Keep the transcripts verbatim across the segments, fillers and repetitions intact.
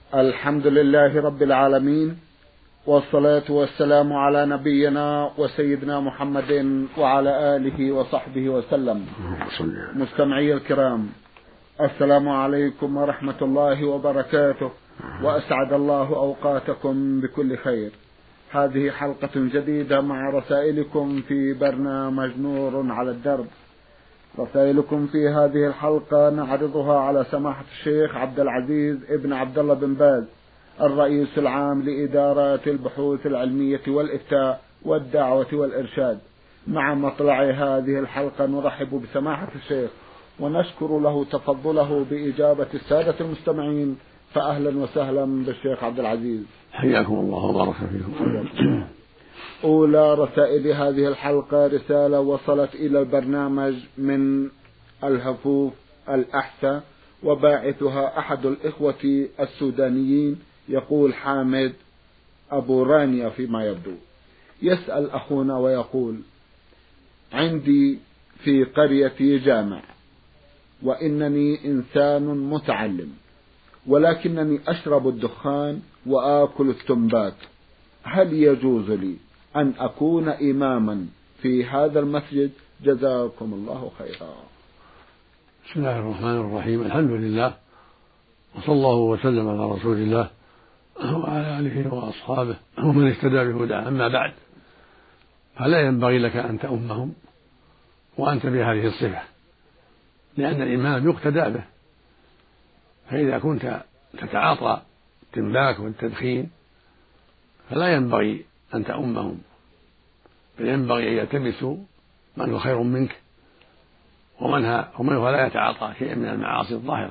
الحمد لله رب العالمين، والصلاة والسلام على نبينا وسيدنا محمد وعلى آله وصحبه وسلم. مستمعي الكرام، السلام عليكم ورحمة الله وبركاته، وأسعد الله أوقاتكم بكل خير. هذه حلقة جديدة مع رسائلكم في برنامج نور على الدرب. رسائلكم في هذه الحلقة نعرضها على سماحة الشيخ عبد العزيز ابن عبد الله بن باز، الرئيس العام لإدارات البحوث العلمية والإفتاء والدعوة والإرشاد. مع مطلع هذه الحلقة نرحب بسماحة الشيخ ونشكر له تفضله بإجابة السادة المستمعين، فأهلا وسهلا بالشيخ عبد العزيز. حياكم الله وبارك فيكم. أولى رسائل هذه الحلقة رسالة وصلت إلى البرنامج من الهفوف الأحساء، وباعثها أحد الإخوة السودانيين، يقول حامد أبو رانيا فيما يبدو. يسأل أخونا ويقول: عندي في قريتي جامع، وإنني إنسان متعلم، ولكنني أشرب الدخان وآكل التنبات، هل يجوز لي أن أكون إماما في هذا المسجد؟ جزاكم الله خيرا. بسم الله الرحمن الرحيم، الحمد لله، وصلى الله وسلم على رسول الله وعلى آله وأصحابه ومن اهتدى بهداه. أما بعد، فلا ينبغي لك أن تؤمهم وأنت بهذه الصفة، لأن الإمام يقتدى به. فإذا كنت تتعاطى التنباك والتدخين فلا ينبغي أن تؤمهم، بل ينبغي أن يلتمسوا من هو خير منك ومن هو لا يتعاطى شيئا من المعاصي الظاهرة.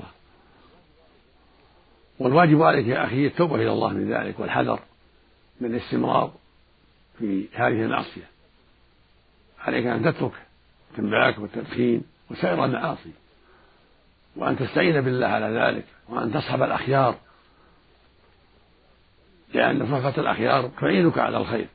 والواجب عليك يا أخي التوبة إلى الله من ذلك، والحذر من الاستمرار في هذه المعصية. عليك أن تترك التنباك والتدخين وسائر المعاصي، وأن تستعين بالله على ذلك، وأن تصحب الأخيار، لأن صحبة الأخيار تعينك على الخير،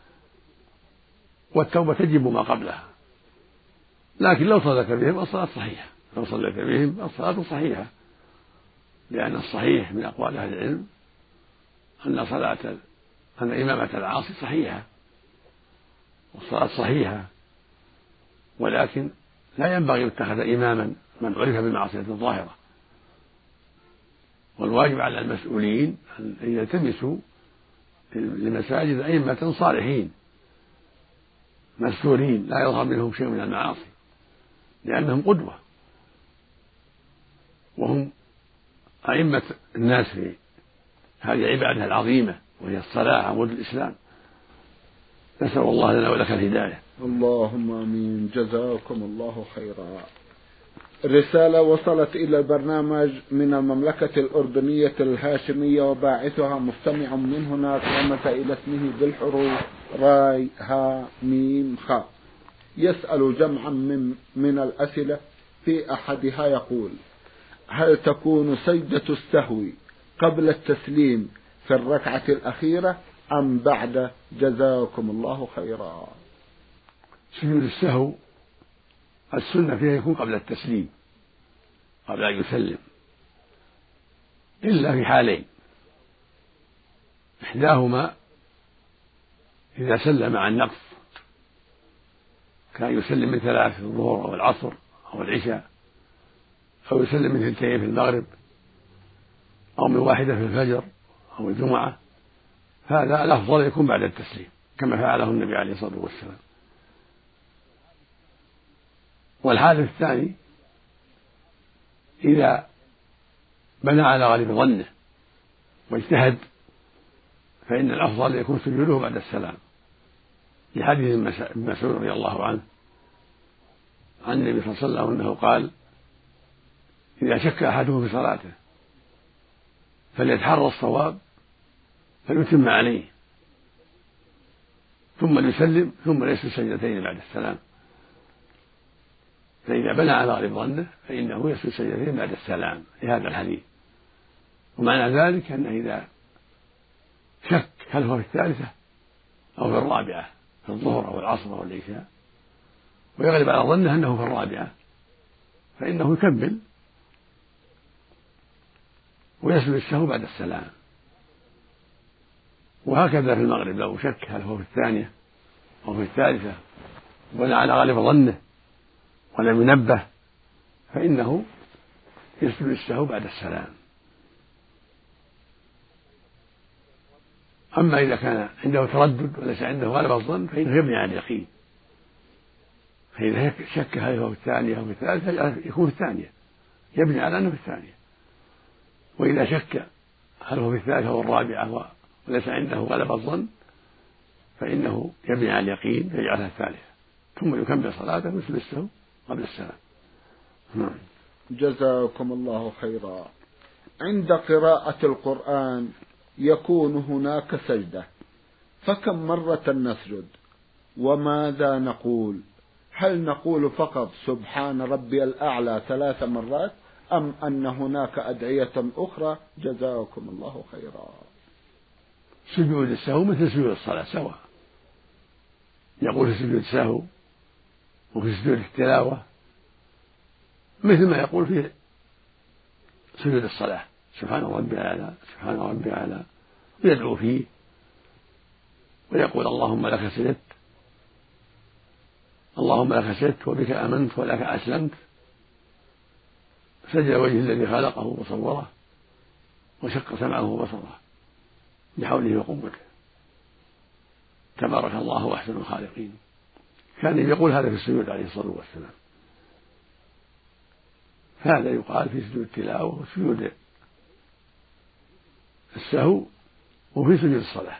والتوبة تجب ما قبلها. لكن لو صليت بهم الصلاة صحيحة، لو صليت بهم الصلاة صحيحة، لأن الصحيح من أقوال أهل العلم أن صلاة أن إمامة العاصي صحيحة والصلاة صحيحة، ولكن لا ينبغي أن يتخذ إماما من عرف بالمعصية الظاهرة. والواجب على المسؤولين أن يلتمسوا لمساجد أئمة صالحين مستورين لا يظهر منهم شيء من المعاصي، لأنهم قدوة، وهم أئمة الناس في هذه العبادة العظيمة وهي الصلاة عمود الإسلام. نسأل الله لنا ولك الهداية. اللهم آمين، جزاكم الله خيرا. رسالة وصلت إلى البرنامج من المملكة الأردنية الهاشمية، وباعثها مستمع من هناك رمز إلى اسمه بالحروف راي ها ميم خاء. يسأل جمعا من, من الأسئلة، في أحدها يقول: هل تكون سجدة السهو قبل التسليم في الركعة الأخيرة أم بعد؟ جزاكم الله خيرا. سجود السهو السنة فيها يكون قبل التسليم، قبل أن يسلم، إلا في حالين: إحداهما إذا سلم عن نقص، كان يسلم من ثلاث في الظهر أو العصر أو العشاء، أو يسلم من ثنتين في المغرب، أو من واحدة في الفجر أو الجمعة، هذا الأفضل يكون بعد التسليم كما فعله النبي عليه الصلاة والسلام. والحالة الثاني إذا بنى على غالب ظنه واجتهد، فإن الأفضل يكون سجوده بعد السلام، لحديث ابن مسعود رضي الله عنه عن النبي صلى الله عليه وسلم أنه قال: إذا شك أحدهم في صلاته فليتحرى الصواب فليتم عليه، ثم يسلم، ثم يسجد سجدتين بعد السلام. فإذا بنى على غالب ظنه فإنه يسجد سجدتين بعد السلام لهذا الحديث. ومعنى ذلك أنه إذا شك هل هو في الثالثة أو في الرابعة في الظهر أو العصر أو العشاء، ويغلب على ظنه أنه في الرابعة، فإنه يكمل ويسجد السهو بعد السلام. وهكذا في المغرب لو شك هل هو في الثانية أو في الثالثة ولا على غالب ظنه ولم ينبه فإنه يسجد السهو بعد السلام. أما إذا كان عنده تردد وليس عنده غالب الظن فإنه يبني على اليقين، فإذا شك هل هو في الثانية أو في الثالثة يكون في الثانية، يبني على أنه في الثانية. وإذا شك هل هو في الثالثة أو الرابعة وليس عنده غالب الظن فإنه يبني على اليقين فيجعلها الثالثة ثم يكمل صلاته مثل السهو قبل السلام. نعم. جزاكم الله خيرا. عند قراءة القرآن يكون هناك سجدة، فكم مرة نسجد وماذا نقول؟ هل نقول فقط سبحان ربي الأعلى ثلاث مرات أم أن هناك أدعية أخرى؟ جزاكم الله خيرا. سجود السهو مثل سجود الصلاة سواء، يقول في سجود السهو وفي سجود التلاوة مثل ما يقول في سجود الصلاة سبحان ربي الأعلى سبحان ربي الأعلى، ويدعو فيه ويقول اللهم لك سجدت اللهم لك سجدت وبك آمنت ولك أسلمت، سجد وجه الذي خلقه وصوره وشق سمعه وبصره بحوله وقوته، تبارك الله أحسن الخالقين. كان يقول هذا في السجود عليه الصلاة والسلام. هذا يقال في سجود التلاوة وسجود السهو وفي سجود الصلاة.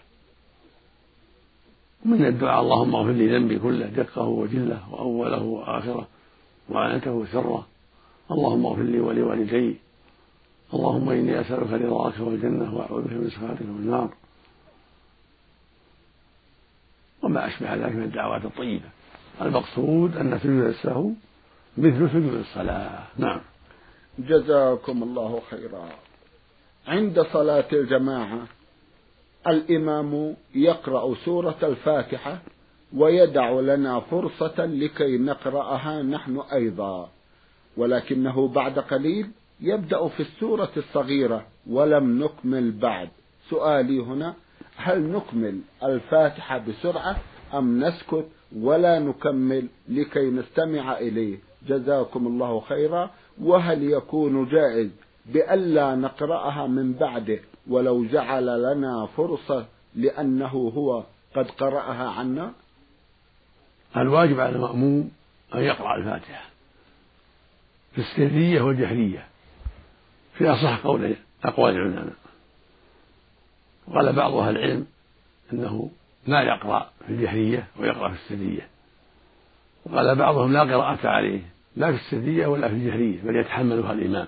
من الدعاء اللهم اغفر لي ذنبي كله دقه وجله وأوله وآخره وعنته وسره، اللهم اغفر لي ولوالدي، اللهم إني أسألك رضاك والجنة وأعوذ بك من سخطك والنار، وما أشبه ذلك من الدعوات الطيبة. المقصود أن سجود السهو مثل سجود الصلاة. نعم. جزاكم الله خيرا. عند صلاة الجماعة الإمام يقرأ سورة الفاتحة ويدع لنا فرصة لكي نقرأها نحن أيضا، ولكنه بعد قليل يبدأ في السورة الصغيرة ولم نكمل بعد. سؤالي هنا، هل نكمل الفاتحة بسرعة أم نسكت ولا نكمل لكي نستمع إليه؟ جزاكم الله خيرا. وهل يكون جائز بألا نقرأها من بعده ولو جعل لنا فرصة لأنه هو قد قرأها عنا؟ الواجب على المأموم أن يقرأ الفاتحة في السرية والجهرية في أصح قول أقوال العلماء. وقال بعض أهل العلم أنه لا يقرأ في الجهرية ويقرأ في السرية، وقال بعضهم لا قراءة عليه لا في السرية ولا في الجهرية بل يتحملها الإمام.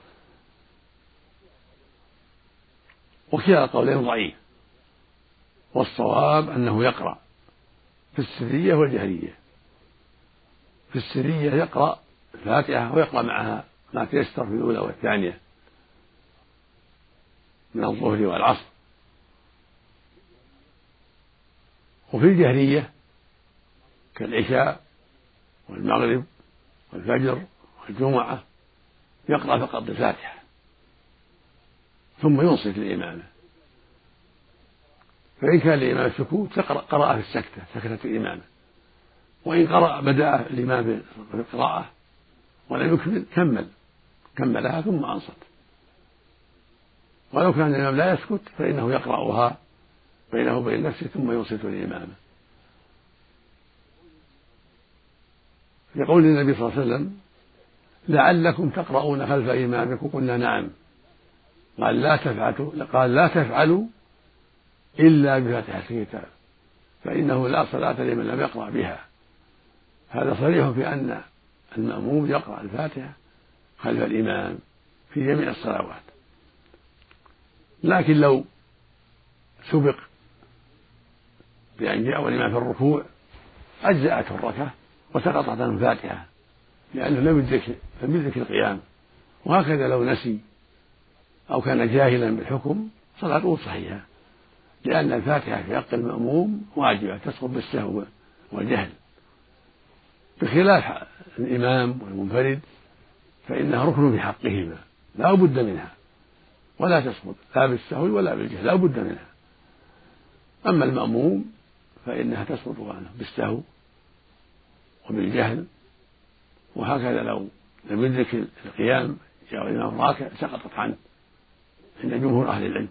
وكلا القولين ضعيف، والصواب أنه يقرأ في السرية والجهرية. في السرية يقرأ الفاتحة ويقرأ معها ما تيسر في الأولى والثانية من الظهر والعصر. وفي الجهرية كالعشاء والمغرب والفجر والجمعة يقرأ فقط الفاتحة ثم ينصت للإمامة، فإن كان الإمام السكوت قرأ في السكتة سكتة الإمامة، وإن قرأ بدأ الإمام بالقراءة ولم يكمل كمل كملها ثم أنصت. ولو كان الإمام لا يسكت فإنه يقرأها بينه وبين نفسه ثم ينصت للإمامة. يقول النبي صلى الله عليه وسلم لعلكم تقرؤون خلف إمامكم، قلنا نعم، قال لا تفعلوا قال لا تفعلوا إلا بفاتحة الكتاب فإنه لا صلاة لمن لم يقرأ بها. هذا صريح في أن المأموم يقرأ الفاتحة خلف الإمام في جميع الصلوات، لكن لو سبق بأن جاء الإمام في الركوع أجزأته الركعة وسقطت عنه الفاتحة لأنه لم يدرك لم يدرك القيام. وهكذا لو نسي أو كان جاهلا بالحكم صلاته صحيحة، لأن الفاتحة في حق المأموم واجبة تسقط بالسهو والجهل، بخلاف الإمام والمنفرد فإنها ركن في حقهما لا بد منها. ولا تسقط لا بالسهو ولا بالجهل، لا بد منها. أما المأموم فإنها تسقط عنه بالسهو وبالجهل، وهكذا لو لم يدرك القيام جاء الإمام راكع سقطت عنه عند جمهور أهل العلم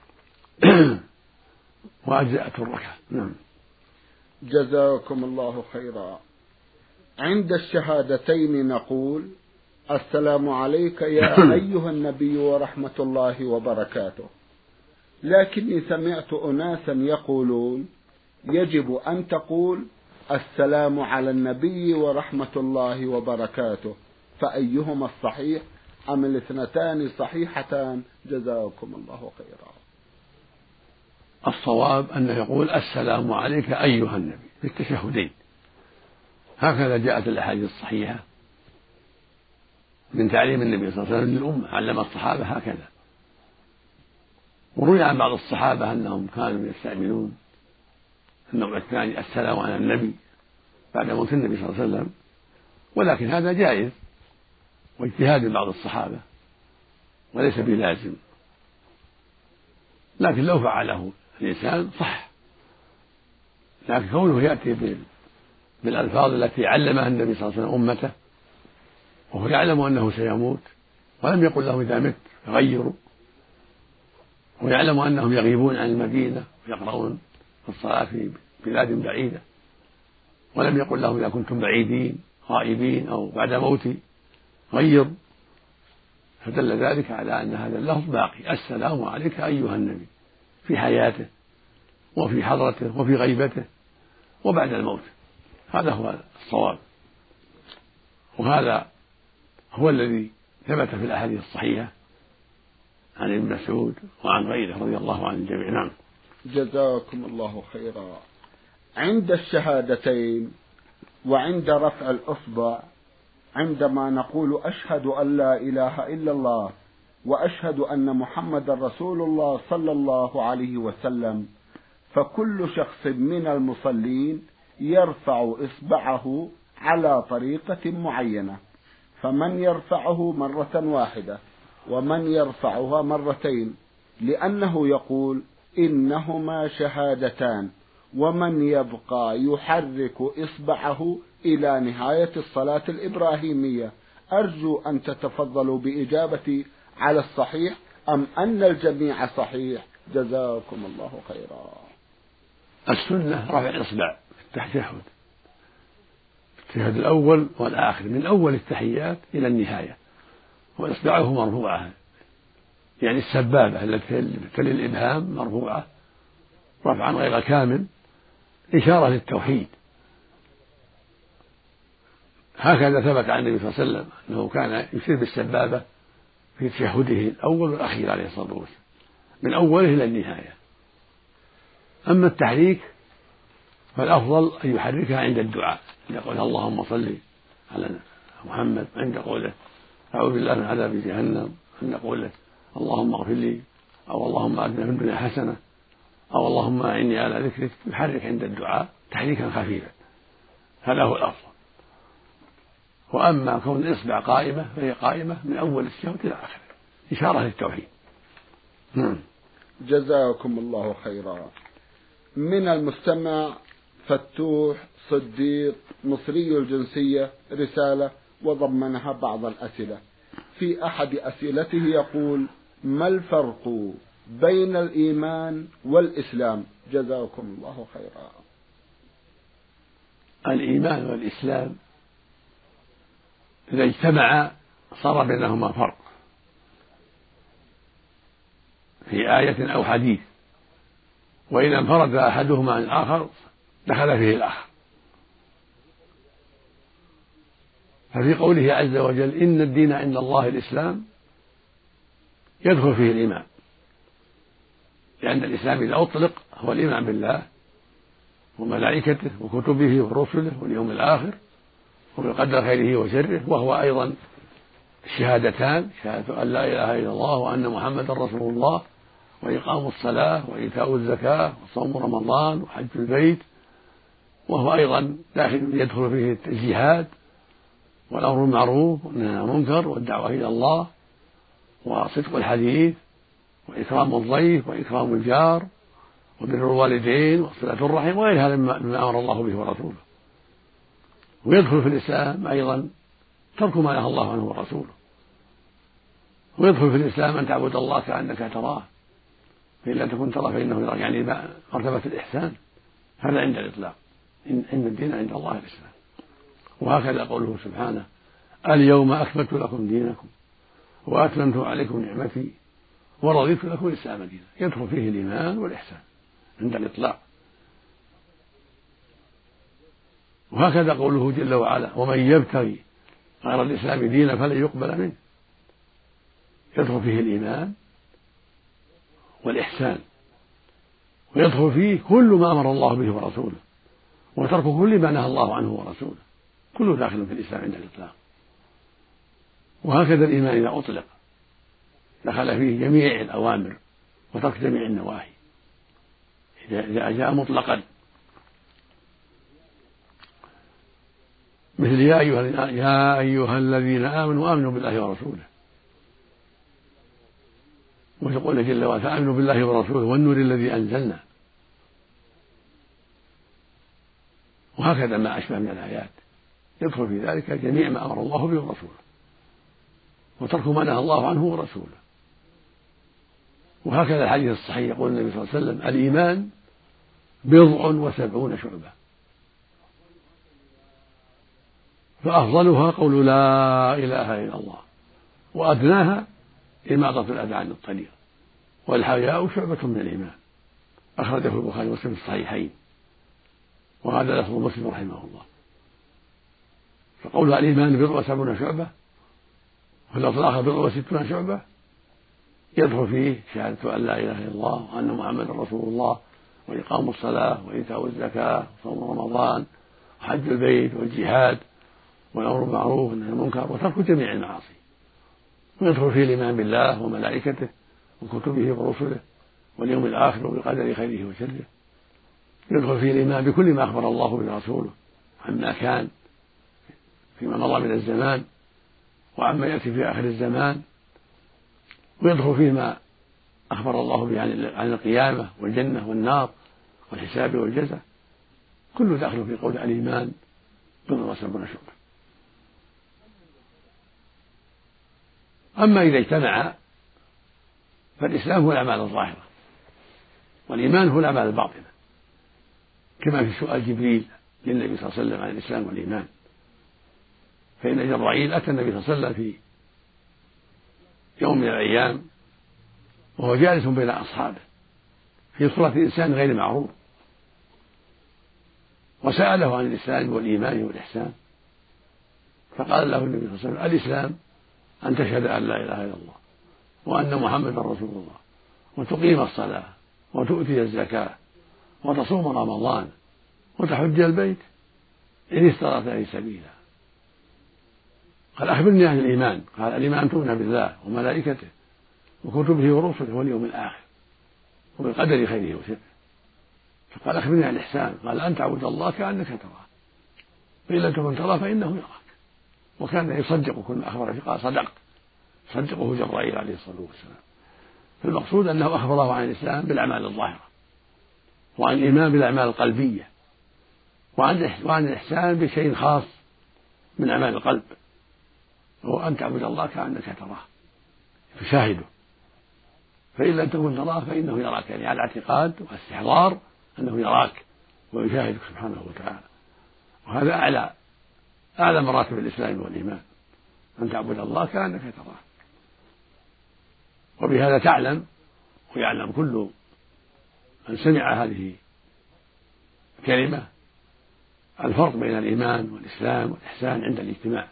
وأجزأته الركعة. نعم. جزاكم الله خيرا. عند الشهادتين نقول: السلام عليك يا أيها النبي ورحمة الله وبركاته، لكني سمعت أناسا يقولون يجب أن تقول السلام على النبي ورحمة الله وبركاته، فأيهما الصحيح أم الاثنتان صحيحتان؟ جزاكم الله خيرا. الصواب أنه يقول السلام عليك أيها النبي في التشهدين، هكذا جاءت الأحاديث الصحيحة من تعليم النبي صلى الله عليه وسلم للأمة، علم الصحابة هكذا. وروي عن بعض الصحابة أنهم كانوا يستعملون النوع الثاني السلام على النبي بعد موت النبي صلى الله عليه وسلم، ولكن هذا جائز واجتهاد من بعض الصحابة وليس بلازم، لكن لو فعله الإنسان صح. لكن كونه يأتي بالألفاظ التي علمها النبي صلى الله عليه وسلم أمته وهو يعلم أنه سيموت ولم يقل لهم إذا مت غيروا، ويعلم أنهم يغيبون عن المدينة ويقرؤون في الصلاة في بلاد بعيدة ولم يقل لهم إذا كنتم بعيدين غائبين أو بعد موتي غير، فدل ذلك على أن هذا اللفظ باقي: السلام عليك أيها النبي في حياته وفي حضرته وفي غيبته وبعد الموت. هذا هو الصواب، وهذا هو الذي ثبت في الأحاديث الصحيحة عن ابن مسعود وعن غيره رضي الله عن الجميع. نعم. جزاكم الله خيرا. عند الشهادتين وعند رفع الإصبع عندما نقول أشهد أن لا إله إلا الله وأشهد أن محمد رسول الله صلى الله عليه وسلم، فكل شخص من المصلين يرفع إصبعه على طريقة معينة، فمن يرفعه مرة واحدة ومن يرفعها مرتين، لأنه يقول إنهما شهادتان، ومن يبقى يحرك إصبعه إلى نهاية الصلاة الإبراهيمية. أرجو أن تتفضلوا بإجابتي على الصحيح أم أن الجميع صحيح؟ جزاكم الله خيرا. السنة رفع الإصبع في التشهد، التشهد الأول والآخر، من أول التحيات إلى النهاية، وإصبعه مرفوعة، يعني السبابة التي تلي الإبهام مرفوعة رفعا غير كامل إشارة للتوحيد. هكذا ثبت عن النبي صلى الله عليه وسلم أنه كان يشير بالسبابة في تشهده الأول والأخير عليه الصلاة والسلام من أوله إلى النهاية. أما التحريك فالأفضل أن يحركها عند الدعاء، عند قوله اللهم صل على محمد، عند قوله أعوذ بالله من عذاب جهنم، عند قوله اللهم اغفر لي، أو اللهم آتنا في الدنيا حسنة، أو اللهم أعني على ذكرك. يحرك عند الدعاء تحريكا خفيفا، هذا هو الأفضل. وأما كون الإصبع قائمة فهي قائمة من أول التشهد إلى آخره، إشارة للتوحيد. نعم. جزاكم الله خيرا. من المستمع فتوح صديق مصري الجنسية رسالة وضمنها بعض الأسئلة. في أحد أسئلته يقول: ما الفرق بين الإيمان والإسلام؟ جزاكم الله خيرا. الإيمان والإسلام إذا اجتمعا صار بينهما فرق في آية أو حديث، وإذا انفرد أحدهما عن الآخر دخل فيه الآخر. ففي قوله عز وجل إن الدين عند الله الإسلام يدخل فيه الإيمان، لأن الإسلام إذا أطلق هو الإيمان بالله وملائكته وكتبه ورسله واليوم الآخر وبالقدر خيره وشره، وهو أيضا الشهادتان، شهادة أن لا إله إلا الله وأن محمدا رسول الله، وإقام الصلاة وإيتاء الزكاة وصوم رمضان وحج البيت، وهو أيضا داخل يدخل فيه الجهاد والأمر بالمعروف والنهي عن المنكر والدعوة إلى الله وصدق الحديث وإكرام الضيف وإكرام الجار وبر الوالدين وصلة الرحم وغير هذا مما أمر الله به ورسوله. ويدخل في الإسلام أيضا ترك ما نهى الله عنه ورسوله، ويدخل في الإسلام أن تعبد الله كأنك تراه فإن لم تكن تراه فإنه يراك، يعني مرتبة الإحسان، هذا عند الإطلاق، إن الدين عند الله الإسلام. وهكذا قوله سبحانه: اليوم أكملت لكم دينكم وأتممت عليكم نعمتي ورضيت لكم الإسلام دينا، يدخل فيه الإيمان والإحسان عند الإطلاق. وهكذا قوله جل وعلا: ومن يبتغي غير الإسلام دينا فلن يقبل منه، يدخل فيه الإيمان والإحسان، ويدخل فيه كل ما أمر الله به ورسوله، وترك كل ما نهى الله عنه ورسوله، كله داخل في الإسلام عند الإطلاق. وهكذا الإيمان إذا أطلق دخل فيه جميع الأوامر وترك جميع النواهي إذا جاء مطلقا، مثل يا أيها, يا أيها الذين آمنوا آمنوا بالله ورسوله، ويقول جل وعلا: فآمنوا بالله ورسوله والنور الذي أنزلنا. وهكذا ما أشبه من الآيات يدخل في ذلك جميع ما أمر الله به ورسوله، وترك ما نهى الله عنه ورسوله. وهكذا الحديث الصحيح يقول النبي صلى الله عليه وسلم: الإيمان بضع وسبعون شعبة، فأفضلها قول لا إله إلا الله، وأدناها إماطة الأذى عن الطريق، والحياء شعبة من الإيمان. أخرجه البخاري ومسلم في الصحيحين، وهذا لفظ مسلم رحمه الله. فقولها الإيمان بضع وسبعون شعبة، واللفظ الآخر بضع وستون شعبة، يدخل فيه شهادة أن لا إله إلا الله وأن محمدا رسول الله، وإقام الصلاة وإيتاء الزكاة وصوم رمضان وحج البيت والجهاد والأمر بالمعروف والنهي عن المنكر وترك جميع المعاصي. ويدخل فيه الإيمان بالله وملائكته وكتبه ورسله واليوم الآخر وبقدر خيره وشره. يدخل فيه الإيمان بكل ما أخبر الله به رسوله عما كان فيما مضى من الزمان وعما يأتي في آخر الزمان. ويدخل فيه ما أخبر الله به عن القيامة والجنة والنار والحساب والجزاء، كله داخل في قول الإيمان بضع وسبعون شعبة. أما إذا اجتمع فالإسلام هو الأعمال الظاهرة، والإيمان هو الأعمال الباطنة، كما في سؤال جبريل للنبي صلى الله عليه وسلم عن الإسلام والإيمان. فإن جبرائيل أتى النبي صلى الله عليه وسلم في يوم من الأيام وهو جالس بين أصحابه في صورة إنسان غير معروف، وسأله عن الإسلام والإيمان والإحسان، فقال له النبي صلى الله عليه وسلم: الإسلام أن تشهد أن لا إله إلا الله وأن محمدا رسول الله، وتقيم الصلاة وتؤتي الزكاة وتصوم رمضان وتحج البيت إن استطعت إليه سبيلا. قال: أخبرني عن الإيمان. قال: الإيمان أن تؤمن بالله وملائكته وكتبه ورسله واليوم الآخر وبالقدر خيره وشره. فقال: أخبرني عن الإحسان. قال: أن تعبد الله كأنك تراه فإن لم تكن تراه فإنه يراك. وكان يصدق كل ما أخبر فيه، قال: صدقت، صدقه جبرائيل عليه الصلاة والسلام. فالمقصود أنه أخبره عن الإسلام بالأعمال الظاهرة، وعن الإيمان بالأعمال القلبية، وعن الإحسان بشيء خاص من أعمال القلب، وهو أن تعبد الله كأنك تراه تشاهده، فإن لم تكن تراه فإنه يراك، يعني على اعتقاد واستحضار أنه يراك ويشاهدك سبحانه وتعالى. وهذا أعلى أعلى مراتب الإسلام والإيمان، أن تعبد الله كأنك تراه. وبهذا تعلم ويعلم كل من سمع هذه الكلمة الفرق بين الإيمان والإسلام والإحسان عند الاجتماع،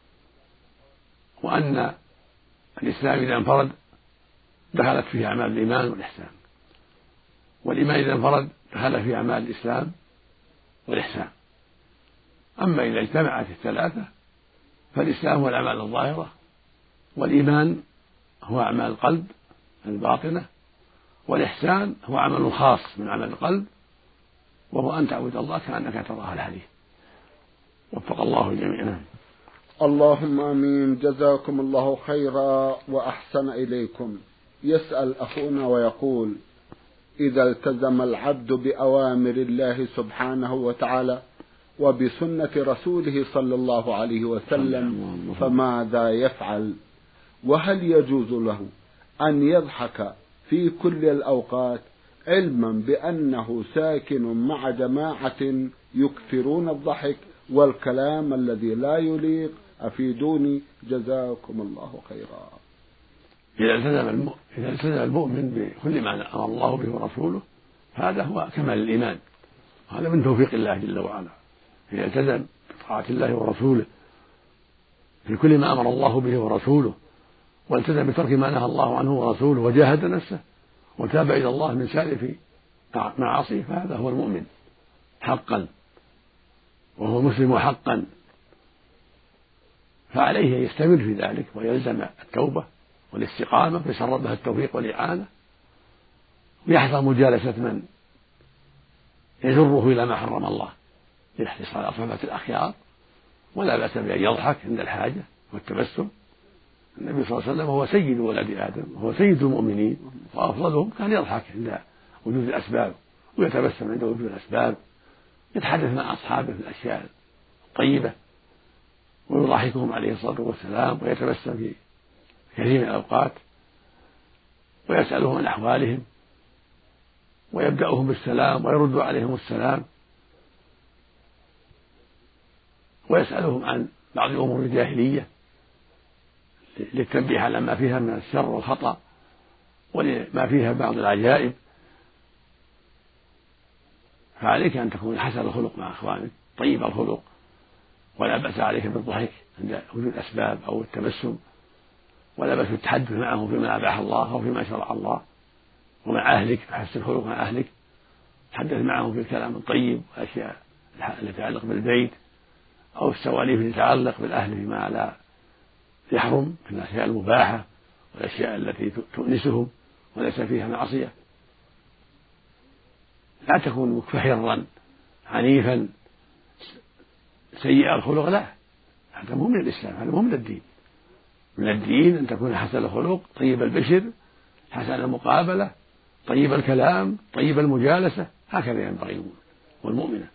وأن الإسلام إذا انفرد دخلت فيه أعمال الإيمان والإحسان، والإيمان إذا انفرد دخل فيه أعمال الإسلام والإحسان. أما إذا اجتمعت الثلاثة فالإسلام هو الأعمال الظاهرة، والإيمان هو أعمال القلب الباطنة، والإحسان هو عمل خاص من عمل القلب، وهو أن تعبد الله كأنك تراه الحديث. وفق الله جميعا. اللهم آمين. جزاكم الله خيرا وأحسن إليكم. يسأل أخونا ويقول: إذا التزم العبد بأوامر الله سبحانه وتعالى وبسنة رسوله صلى الله عليه وسلم فماذا يفعل؟ وهل يجوز له أن يضحك في كل الأوقات علما بأنه ساكن مع جماعة يكثرون الضحك والكلام الذي لا يليق؟ أفيدوني جزاكم الله خيرا. إذا التزم إذا التزم المؤمن بكل ما أمر الله به ورسوله هذا هو كمال الإيمان، هذا من توفيق الله جل وعلا. إذا التزم بطاعة الله ورسوله في كل ما أمر الله به ورسوله، والتزم بترك ما نهى الله عنه ورسوله، وجاهد نفسه وتاب إلى الله من سالف معاصيه، فهذا هو المؤمن حقا وهو مسلم حقا. فعليه أن يستمر في ذلك ويلزم التوبة والاستقامة فيسر بها التوفيق والإعانة، ويحذر مجالسة من يجره إلى ما حرم الله ليحرص على صحبة الأخيار، ولا بأس بأن يضحك عند الحاجة والتبسم. النبي صلى الله عليه وسلم هو سيد ولد آدم وهو سيد المؤمنين وأفضلهم، كان يضحك عند وجود الأسباب ويتبسم عند وجود الأسباب، يتحدث مع أصحابه في الأشياء الطيبة ويضحكهم عليه الصلاة والسلام، ويتبسم في كثير من الأوقات ويسألهم عن أحوالهم ويبدأهم بالسلام ويرد عليهم السلام، ويسألهم عن بعض أمور الجاهلية للتنبيه على ما فيها من الشر والخطأ ولما فيها بعض العجائب. فعليك أن تكون حسن الخلق مع أخوانك طيب الخلق، ولا بأس عليك بالضحك عند وجود الأسباب أو التبسم، ولا بأس بالتحدث معهم فيما أباح الله أو فيما شرع الله، ومع أهلك فحسن الخلق مع أهلك، تحدث معهم في الكلام الطيب والأشياء التي تتعلق بالبيت أو السواليف التي تتعلق بالأهل فيما لا يحرم من الأشياء المباحة والأشياء التي تؤنسهم وليس فيها معصية. لا تكون مكفهرا عنيفا سيء الخلق، لا، هذا مو من الإسلام، هذا مو من الدين. من الدين أن تكون حسن الخلق طيب البشر حسن المقابلة طيب الكلام طيب المجالسة، هكذا ينبغي والمؤمنة.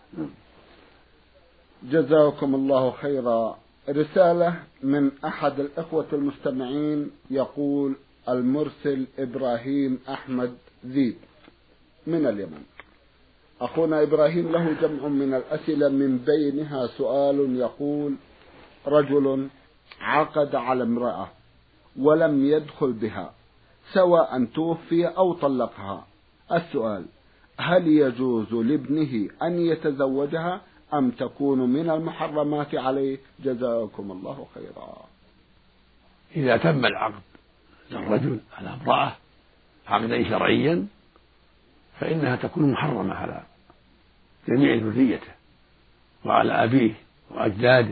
جزاكم الله خيرا. رسالة من أحد الإخوة المستمعين يقول: المرسل إبراهيم أحمد ذيب من اليمن. أخونا إبراهيم له جمع من الأسئلة، من بينها سؤال يقول: رجل عقد على امرأة ولم يدخل بها سواء توفي أو طلقها، السؤال: هل يجوز لابنه أن يتزوجها أم تكون من المحرمات عليه؟ جزاكم الله خيرا. إذا تم العقد للرجل على امرأة عقدا شرعيا فإنها تكون محرمة على جميع ذريته وعلى أبيه وأجداده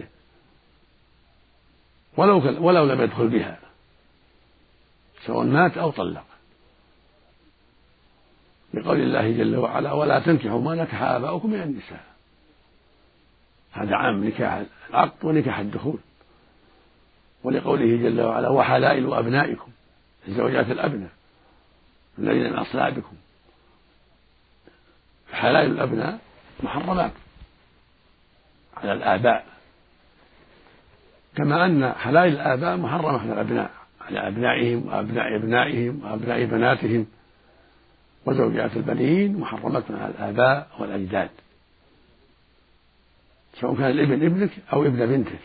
ولو ولو لم يدخل بها سواء مات أو طلق، لقول الله جل وعلا: ولا تنكحوا ما نكح آباؤكم من النساء. هذا عام نكاح العقد ونكاح الدخول، ولقوله جل وعلا: وحلائل أبنائكم زوجات الأبناء الذين من أصلابكم. حلائل الأبناء محرمات على الآباء، كما أن حلائل الآباء محرمة على الأبناء، على أبنائهم وأبناء أبنائهم وأبناء بناتهم، وزوجات البنين محرمة على الآباء والأجداد، سواء كان الابن ابنك أو ابن بنتك.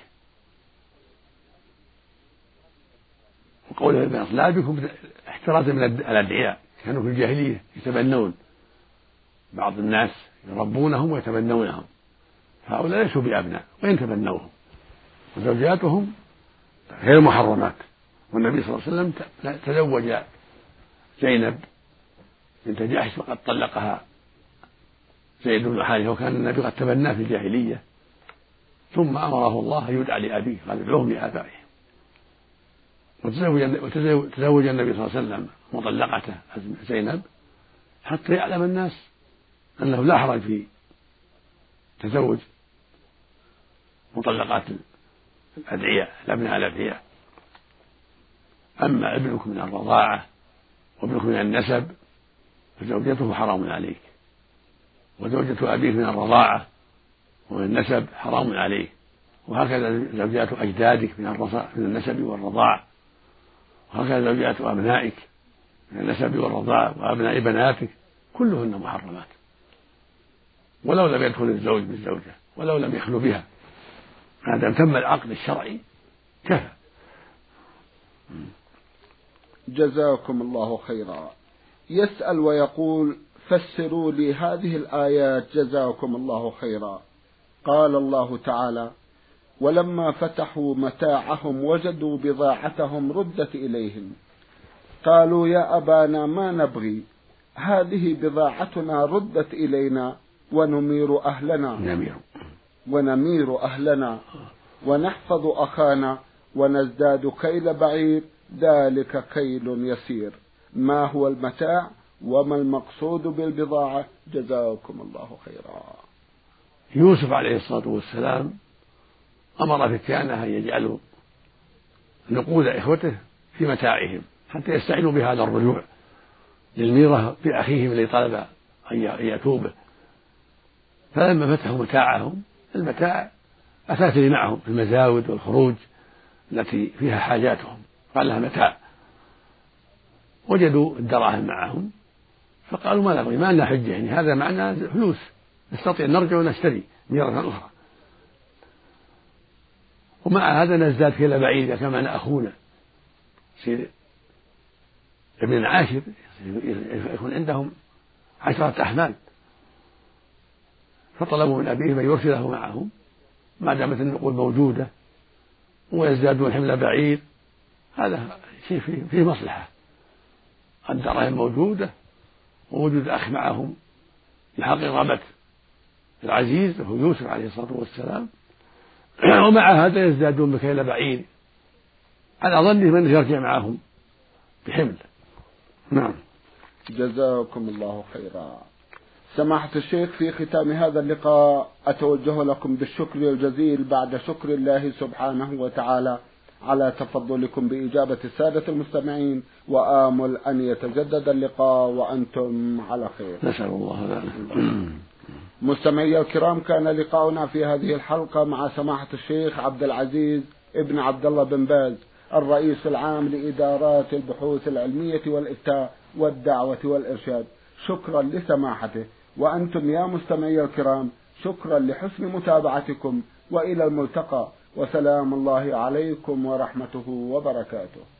وقوله من أصلابكم احترازا من الأدعياء، كانوا في الجاهلية يتبنون بعض الناس يربونهم ويتبنونهم، فهؤلاء ليسوا بأبناء وإن تبنوهم، وزوجاتهم غير محرمات. والنبي صلى الله عليه وسلم تزوج زينب بنت جحش وقد طلقها زيد بن حارثة، وكان النبي قد تبناه في الجاهلية، ثم أمره الله أن يدعى لأبيه، قال ادعوهم لآبائهم. وتزوج النبي صلى الله عليه وسلم مطلقته زينب حتى يعلم الناس أنه لا حرج في تزوج مطلقات الأدعياء الأبناء الأدعياء. أما ابنكم من الرضاعة وابنك من النسب فزوجته حرام عليك، وزوجة أبيك من الرضاعة ومن النسب حرام عليه، وهكذا زوجات أجدادك من من النسب والرضاعة، وهكذا زوجات أبنائك من النسب والرضاعة، وأبناء بناتك كلهن محرمات، ولو لم يدخل الزوج بالزوجة ولو لم يخلو بها، ما دام تم العقد الشرعي كفى. جزاكم الله خيرا. يسأل ويقول: فسروا لي هذه الآيات جزاكم الله خيرا. قال الله تعالى: ولما فتحوا متاعهم وجدوا بضاعتهم ردت إليهم قالوا يا أبانا ما نبغي، هذه بضاعتنا ردت إلينا ونمير أهلنا نمير. ونمير أهلنا ونحفظ أخانا ونزداد كيل بعير، ذلك كيل يسير. ما هو المتاع وما المقصود بالبضاعة؟ جزاكم الله خيرا. يوسف عليه الصلاة والسلام أمر فتيانه أن يجعلوا نقود إخوته في متاعهم حتى يستعينوا بهذا الرجوع للميرة بأخيهم الذي طلب أن يتوبه. فلما فتحوا متاعهم، المتاع أثاث معهم في المزاود والخروج التي فيها حاجاتهم، قال لها متاع، وجدوا الدراهم معهم فقالوا ما نبغي، ما لنا حجة، يعني هذا معنا فلوس نستطيع أن نرجع ونشتري ميرة أخرى، ومع هذا نزداد كيل بعيد إذا كان معنا أخونا يصير ابن عاشر يكون عندهم عشرة أحمال، فطلبوا من أبيهم أن يرسله معهم ما دامت النقود موجودة ويزدادون حمل بعير. هذا شيء فيه, فيه مصلحة، الدراهم موجودة ووجود أخ معهم لحق رغبة العزيز وهو يوسف عليه الصلاة والسلام، ومع هذا يزدادون بكيل بعير على ظنهم أنه يرجع معهم بحمل. نعم. جزاكم الله خيرا. سماحة الشيخ، في ختام هذا اللقاء أتوجه لكم بالشكر الجزيل بعد شكر الله سبحانه وتعالى على تفضلكم بإجابة السادة المستمعين، وآمل أن يتجدد اللقاء وأنتم على خير. نسأل الله ذلك. مستمعي الكرام، كان لقاؤنا في هذه الحلقة مع سماحة الشيخ عبد العزيز ابن عبد الله بن باز، الرئيس العام لإدارات البحوث العلمية والإفتاء والدعوة والإرشاد. شكرا لسماحته، وأنتم يا مستمعي الكرام شكرا لحسن متابعتكم، وإلى الملتقى، وسلام الله عليكم ورحمته وبركاته.